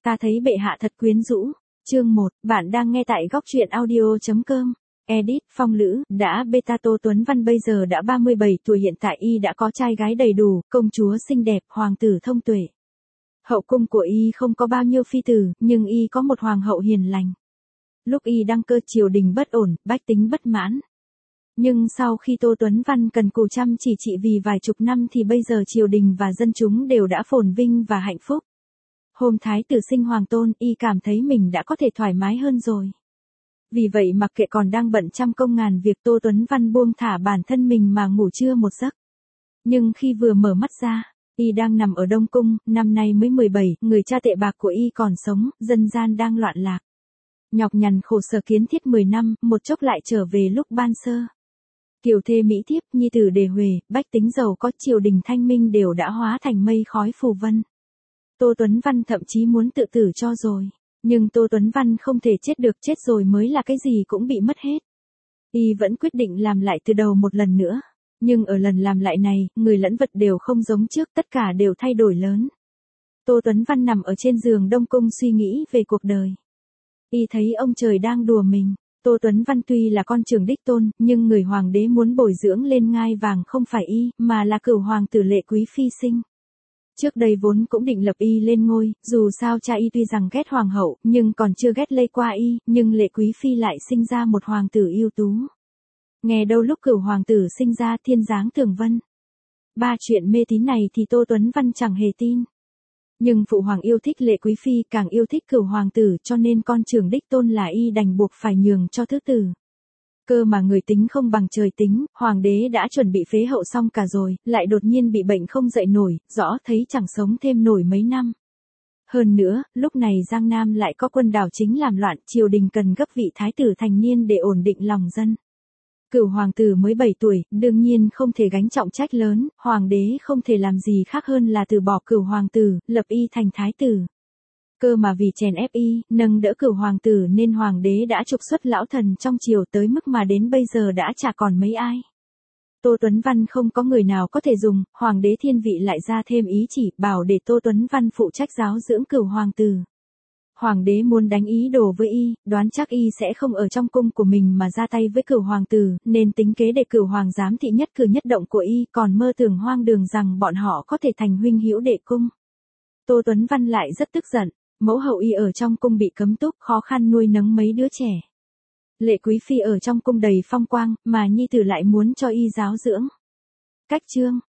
Ta thấy bệ hạ thật quyến rũ. Chương 1, bạn đang nghe tại góc truyện audio.com. Edit, Phong Lữ, đã beta Tô Tuấn Văn bây giờ đã 37 tuổi, hiện tại y đã có trai gái đầy đủ, công chúa xinh đẹp, hoàng tử thông tuệ. Hậu cung của y không có bao nhiêu phi tử, nhưng y có một hoàng hậu hiền lành. Lúc y đăng cơ triều đình bất ổn, bách tính bất mãn. Nhưng sau khi Tô Tuấn Văn cần cù chăm chỉ trị vì vài chục năm thì bây giờ triều đình và dân chúng đều đã phồn vinh và hạnh phúc. Hôm thái tử sinh hoàng tôn, y cảm thấy mình đã có thể thoải mái hơn rồi. Vì vậy mặc kệ còn đang bận trăm công ngàn việc, Tô Tuấn Văn buông thả bản thân mình mà ngủ trưa một giấc. Nhưng khi vừa mở mắt ra, y đang nằm ở Đông Cung, năm nay mới 17, người cha tệ bạc của y còn sống, dân gian đang loạn lạc. Nhọc nhằn khổ sở kiến thiết 10 năm, một chốc lại trở về lúc ban sơ. Kiều thê mỹ thiếp, nhi tử đề huề, bách tính giàu có, triều đình thanh minh đều đã hóa thành mây khói phù vân. Tô Tuấn Văn thậm chí muốn tự tử cho rồi. Nhưng Tô Tuấn Văn không thể chết được, chết rồi mới là cái gì cũng bị mất hết. Y vẫn quyết định làm lại từ đầu một lần nữa. Nhưng ở lần làm lại này, người lẫn vật đều không giống trước, tất cả đều thay đổi lớn. Tô Tuấn Văn nằm ở trên giường Đông Cung suy nghĩ về cuộc đời. Y thấy ông trời đang đùa mình. Tô Tuấn Văn tuy là con trưởng đích tôn, nhưng người hoàng đế muốn bồi dưỡng lên ngai vàng không phải y, mà là cửu hoàng tử Lệ Quý Phi sinh. Trước đây vốn cũng định lập y lên ngôi, dù sao cha y tuy rằng ghét hoàng hậu, nhưng còn chưa ghét lây qua y, nhưng Lệ Quý Phi lại sinh ra một hoàng tử ưu tú. Nghe đâu lúc cửu hoàng tử sinh ra thiên giáng tường vân. Ba chuyện mê tín này thì Tô Tuấn Văn chẳng hề tin. Nhưng phụ hoàng yêu thích Lệ Quý Phi, càng yêu thích cửu hoàng tử, cho nên con trưởng đích tôn là y đành buộc phải nhường cho thứ tử. Cơ mà người tính không bằng trời tính, hoàng đế đã chuẩn bị phế hậu xong cả rồi, lại đột nhiên bị bệnh không dậy nổi, rõ thấy chẳng sống thêm nổi mấy năm. Hơn nữa, lúc này Giang Nam lại có quân đảo chính làm loạn, triều đình cần gấp vị thái tử thành niên để ổn định lòng dân. Cửu hoàng tử mới 7 tuổi, đương nhiên không thể gánh trọng trách lớn, hoàng đế không thể làm gì khác hơn là từ bỏ cửu hoàng tử, lập y thành thái tử. Cơ mà vì chèn ép y, nâng đỡ cửu hoàng tử nên hoàng đế đã trục xuất lão thần trong triều tới mức mà đến bây giờ đã chả còn mấy ai. Tô Tuấn Văn không có người nào có thể dùng, hoàng đế thiên vị lại ra thêm ý chỉ bảo để Tô Tuấn Văn phụ trách giáo dưỡng cửu hoàng tử. Hoàng đế muốn đánh ý đồ với y, đoán chắc y sẽ không ở trong cung của mình mà ra tay với cửu hoàng tử, nên tính kế để cửu hoàng giám thị nhất cử nhất động của y, còn mơ tưởng hoang đường rằng bọn họ có thể thành huynh hữu đệ cung. Tô Tuấn Văn lại rất tức giận. Mẫu hậu y ở trong cung bị cấm túc, khó khăn nuôi nấng mấy đứa trẻ. Lệ Quý Phi ở trong cung đầy phong quang, mà nhi tử lại muốn cho y giáo dưỡng. Cách chương,